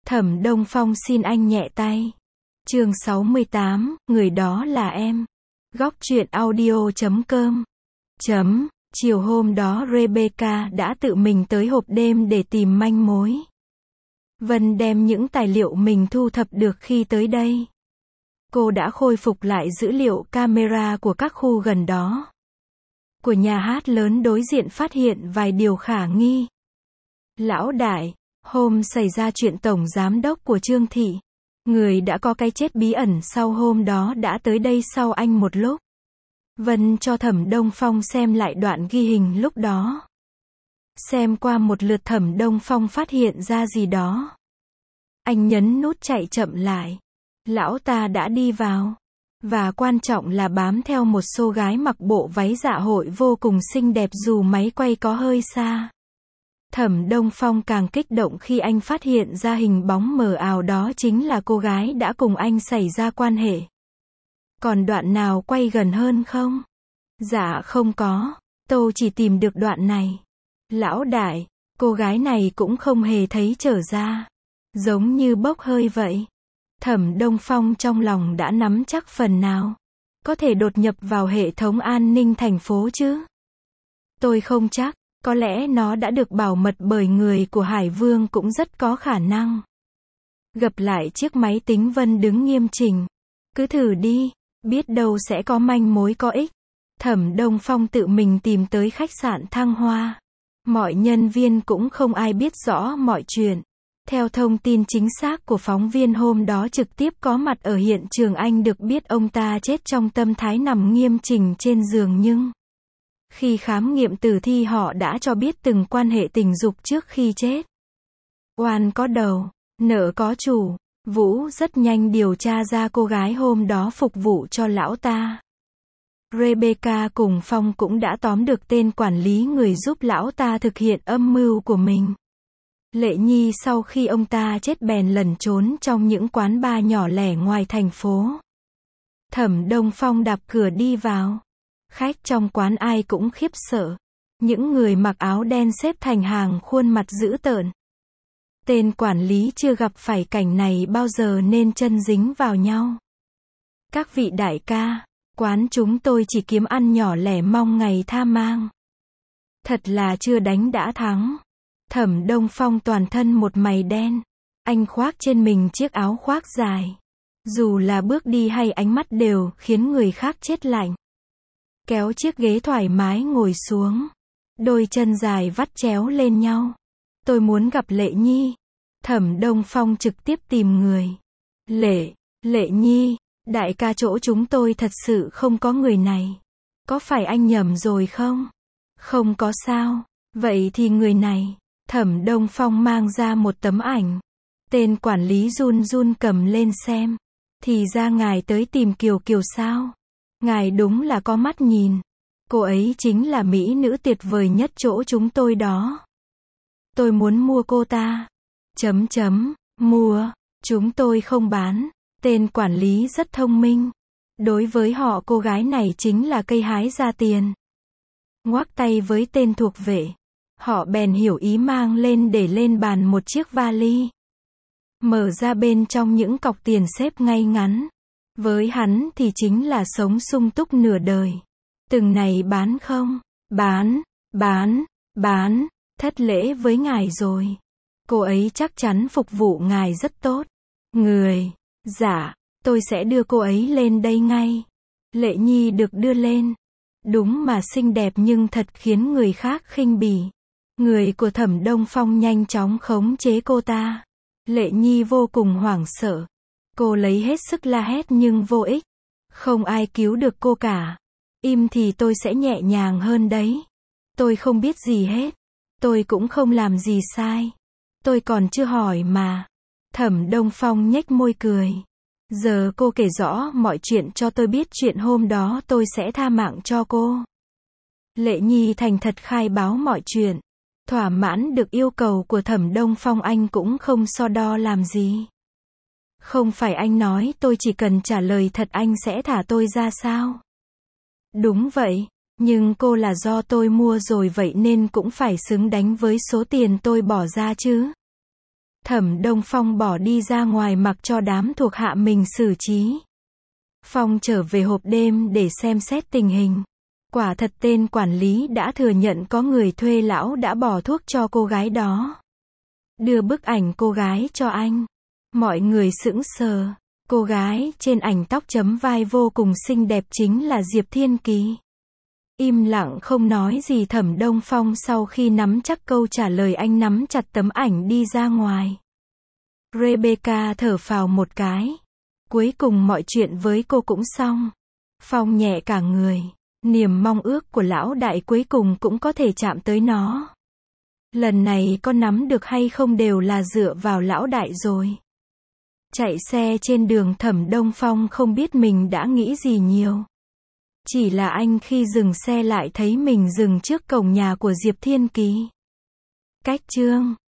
Thẩm Đông Phong xin anh nhẹ tay. Chương 68, người đó là em. Góc truyện audio.com. Chiều hôm đó Rebecca đã tự mình tới hộp đêm để tìm manh mối. Vân đem những tài liệu mình thu thập được khi tới đây. Cô đã khôi phục lại dữ liệu camera của các khu gần đó. Của nhà hát lớn đối diện phát hiện vài điều khả nghi. Lão đại, hôm xảy ra chuyện tổng giám đốc của Trương Thị, người đã có cái chết bí ẩn sau hôm đó đã tới đây sau anh một lúc. Vân cho Thẩm Đông Phong xem lại đoạn ghi hình lúc đó. Xem qua một lượt Thẩm Đông Phong phát hiện ra gì đó. Anh nhấn nút chạy chậm lại. Lão ta đã đi vào. Và quan trọng là bám theo một số gái mặc bộ váy dạ hội vô cùng xinh đẹp dù máy quay có hơi xa. Thẩm Đông Phong càng kích động khi anh phát hiện ra hình bóng mờ ảo đó chính là cô gái đã cùng anh xảy ra quan hệ. Còn đoạn nào quay gần hơn không? Dạ không có, tôi chỉ tìm được đoạn này. Lão đại, cô gái này cũng không hề thấy trở ra. Giống như bốc hơi vậy. Thẩm Đông Phong trong lòng đã nắm chắc phần nào. Có thể đột nhập vào hệ thống an ninh thành phố chứ? Tôi không chắc, có lẽ nó đã được bảo mật bởi người của Hải Vương cũng rất có khả năng. Gập lại chiếc máy tính Vân đứng nghiêm chỉnh. Cứ thử đi, biết đâu sẽ có manh mối có ích. Thẩm Đông Phong tự mình tìm tới khách sạn Thăng Hoa. Mọi nhân viên cũng không ai biết rõ mọi chuyện. Theo thông tin chính xác của phóng viên hôm đó trực tiếp có mặt ở hiện trường, anh được biết ông ta chết trong tâm thái nằm nghiêm chỉnh trên giường, nhưng khi khám nghiệm tử thi họ đã cho biết từng quan hệ tình dục trước khi chết. Oan có đầu, nợ có chủ. Vũ rất nhanh điều tra ra cô gái hôm đó phục vụ cho lão ta. Rebecca cùng Phong cũng đã tóm được tên quản lý người giúp lão ta thực hiện âm mưu của mình. Lệ Nhi sau khi ông ta chết bèn lẩn trốn trong những quán bar nhỏ lẻ ngoài thành phố. Thẩm Đông Phong đạp cửa đi vào. Khách trong quán ai cũng khiếp sợ. Những người mặc áo đen xếp thành hàng, khuôn mặt dữ tợn. Tên quản lý chưa gặp phải cảnh này bao giờ nên chân dính vào nhau. Các vị đại ca, quán chúng tôi chỉ kiếm ăn nhỏ lẻ, mong ngày tha mang. Thật là chưa đánh đã thắng. Thẩm Đông Phong toàn thân một mày đen. Anh khoác trên mình chiếc áo khoác dài. Dù là bước đi hay ánh mắt đều khiến người khác chết lạnh. Kéo chiếc ghế thoải mái ngồi xuống. Đôi chân dài vắt chéo lên nhau. Tôi muốn gặp Lệ Nhi. Thẩm Đông Phong trực tiếp tìm người. Lệ Nhi, đại ca, chỗ chúng tôi thật sự không có người này. Có phải anh nhầm rồi không? Không có sao. Vậy thì người này. Thẩm Đông Phong mang ra một tấm ảnh. Tên quản lý run run cầm lên xem. Thì ra ngài tới tìm Kiều Kiều sao? Ngài đúng là có mắt nhìn. Cô ấy chính là mỹ nữ tuyệt vời nhất chỗ chúng tôi đó. Tôi muốn mua cô ta. Mua. Chúng tôi không bán. Tên quản lý rất thông minh. Đối với họ cô gái này chính là cây hái ra tiền. Ngoắc tay với tên thuộc vệ. Họ bèn hiểu ý, mang lên để lên bàn một chiếc vali. Mở ra bên trong những cọc tiền xếp ngay ngắn. Với hắn thì chính là sống sung túc nửa đời. Từng này bán không? Bán. Thất lễ với ngài rồi. Cô ấy chắc chắn phục vụ ngài rất tốt. Dạ, tôi sẽ đưa cô ấy lên đây ngay. Lệ Nhi được đưa lên. Đúng mà xinh đẹp nhưng thật khiến người khác khinh bỉ. Người của Thẩm Đông Phong nhanh chóng khống chế cô ta. Lệ Nhi vô cùng hoảng sợ. Cô lấy hết sức la hét nhưng vô ích. Không ai cứu được cô cả. Im thì tôi sẽ nhẹ nhàng hơn đấy. Tôi không biết gì hết. Tôi cũng không làm gì sai. Tôi còn chưa hỏi mà. Thẩm Đông Phong nhếch môi cười. Giờ cô kể rõ mọi chuyện cho tôi biết, chuyện hôm đó tôi sẽ tha mạng cho cô. Lệ Nhi thành thật khai báo mọi chuyện. Thỏa mãn được yêu cầu của Thẩm Đông Phong, anh cũng không so đo làm gì. Không phải anh nói tôi chỉ cần trả lời thật anh sẽ thả tôi ra sao? Đúng vậy, nhưng cô là do tôi mua rồi vậy nên cũng phải xứng đánh với số tiền tôi bỏ ra chứ. Thẩm Đông Phong bỏ đi ra ngoài mặc cho đám thuộc hạ mình xử trí. Phong trở về hộp đêm để xem xét tình hình. Quả thật tên quản lý đã thừa nhận có người thuê lão đã bỏ thuốc cho cô gái đó. Đưa bức ảnh cô gái cho anh. Mọi người sững sờ. Cô gái trên ảnh tóc chấm vai vô cùng xinh đẹp chính là Diệp Thiên Kỳ. Im lặng không nói gì. Thẩm Đông Phong sau khi nắm chắc câu trả lời anh nắm chặt tấm ảnh đi ra ngoài. Rebecca thở phào một cái. Cuối cùng mọi chuyện với cô cũng xong. Phong nhẹ cả người. Niềm mong ước của lão đại cuối cùng cũng có thể chạm tới nó. Lần này có nắm được hay không đều là dựa vào lão đại rồi. Chạy xe trên đường Thẩm Đông Phong không biết mình đã nghĩ gì nhiều. Chỉ là anh khi dừng xe lại thấy mình dừng trước cổng nhà của Diệp Thiên Kỳ. Cách chương